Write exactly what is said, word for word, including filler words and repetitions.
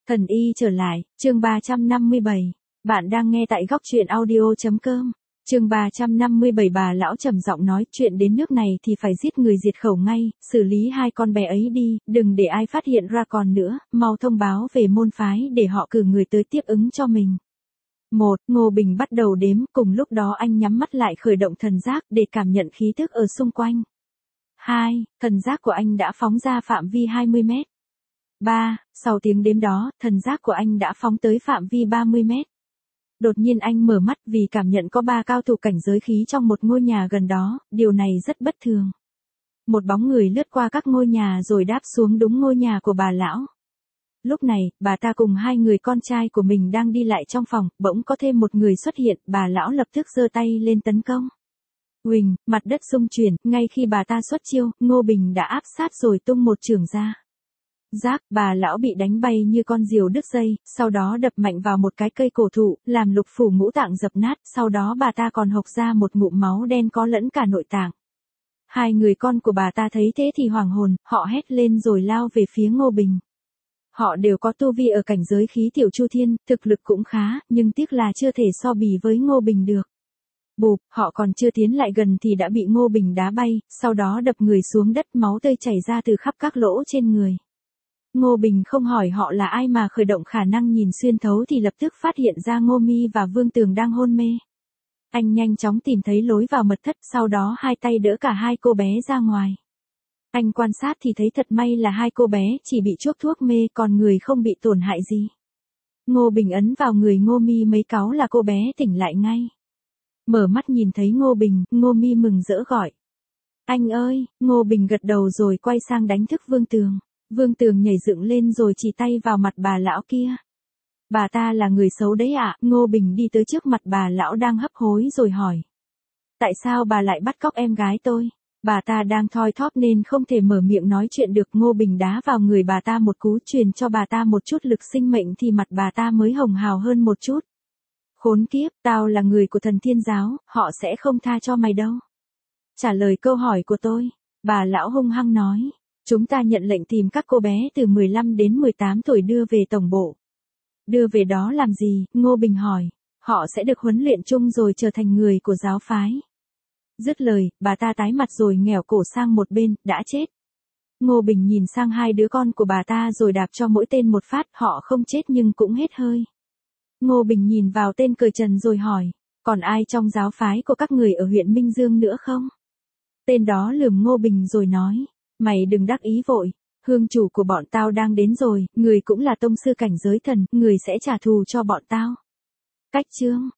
Thần y trở lại, chương ba trăm năm mươi bảy. Bạn đang nghe tại góc truyện audio.com. Chương ba trăm năm mươi bảy. Bà lão trầm giọng nói, chuyện đến nước này thì phải giết người diệt khẩu ngay, xử lý hai con bé ấy đi, đừng để ai phát hiện ra còn nữa, mau thông báo về môn phái để họ cử người tới tiếp ứng cho mình. Một, Ngô Bình bắt đầu đếm, cùng lúc đó anh nhắm mắt lại khởi động thần giác để cảm nhận khí tức ở xung quanh. Hai, Thần giác của anh đã phóng ra phạm vi hai mươi mét. Ba, Sau tiếng đếm đó, thần giác của anh đã phóng tới phạm vi ba mươi mét. Đột nhiên anh mở mắt vì cảm nhận có ba cao thủ cảnh giới khí trong một ngôi nhà gần đó, điều này rất bất thường. Một bóng người lướt qua các ngôi nhà rồi đáp xuống đúng ngôi nhà của bà lão. Lúc này, bà ta cùng hai người con trai của mình đang đi lại trong phòng, bỗng có thêm một người xuất hiện, bà lão lập tức giơ tay lên tấn công. Huỳnh, mặt đất xung chuyển, ngay khi bà ta xuất chiêu, Ngô Bình đã áp sát rồi tung một chưởng ra. Rác, bà lão bị đánh bay như con diều đứt dây, sau đó đập mạnh vào một cái cây cổ thụ, làm lục phủ ngũ tạng dập nát, sau đó bà ta còn hộc ra một ngụm máu đen có lẫn cả nội tạng. Hai người con của bà ta thấy thế thì hoảng hồn, họ hét lên rồi lao về phía Ngô Bình. Họ đều có tu vi ở cảnh giới khí tiểu chu thiên, thực lực cũng khá, nhưng tiếc là chưa thể so bì với Ngô Bình được. Bụp, họ còn chưa tiến lại gần thì đã bị Ngô Bình đá bay, sau đó đập người xuống đất, máu tươi chảy ra từ khắp các lỗ trên người. Ngô Bình không hỏi họ là ai mà khởi động khả năng nhìn xuyên thấu thì lập tức phát hiện ra Ngô Mi và Vương Tường đang hôn mê. Anh nhanh chóng tìm thấy lối vào mật thất, sau đó hai tay đỡ cả hai cô bé ra ngoài. Anh quan sát thì thấy thật may là hai cô bé chỉ bị chuốc thuốc mê, còn người không bị tổn hại gì. Ngô Bình ấn vào người Ngô Mi mấy cáu là cô bé tỉnh lại ngay. Mở mắt nhìn thấy Ngô Bình, Ngô Mi mừng rỡ gọi. Anh ơi, Ngô Bình gật đầu rồi quay sang đánh thức Vương Tường. Vương Tường nhảy dựng lên rồi chỉ tay vào mặt bà lão kia. Bà ta là người xấu đấy ạ, à? Ngô Bình đi tới trước mặt bà lão đang hấp hối rồi hỏi. Tại sao bà lại bắt cóc em gái tôi? Bà ta đang thoi thóp nên không thể mở miệng nói chuyện được. Ngô Bình đá vào người bà ta một cú, truyền cho bà ta một chút lực sinh mệnh thì mặt bà ta mới hồng hào hơn một chút. Khốn kiếp, tao là người của Thần Thiên Giáo, họ sẽ không tha cho mày đâu. Trả lời câu hỏi của tôi, bà lão hung hăng nói. Chúng ta nhận lệnh tìm các cô bé từ mười lăm đến mười tám tuổi đưa về tổng bộ. Đưa về đó làm gì? Ngô Bình hỏi. Họ sẽ được huấn luyện chung rồi trở thành người của giáo phái. Dứt lời, bà ta tái mặt rồi nghẻo cổ sang một bên, đã chết. Ngô Bình nhìn sang hai đứa con của bà ta rồi đạp cho mỗi tên một phát, họ không chết nhưng cũng hết hơi. Ngô Bình nhìn vào tên cởi trần rồi hỏi, còn ai trong giáo phái của các người ở huyện Minh Dương nữa không? Tên đó lườm Ngô Bình rồi nói. Mày đừng đắc ý vội, hương chủ của bọn tao đang đến rồi, người cũng là tông sư cảnh giới thần, người sẽ trả thù cho bọn tao. Cách chương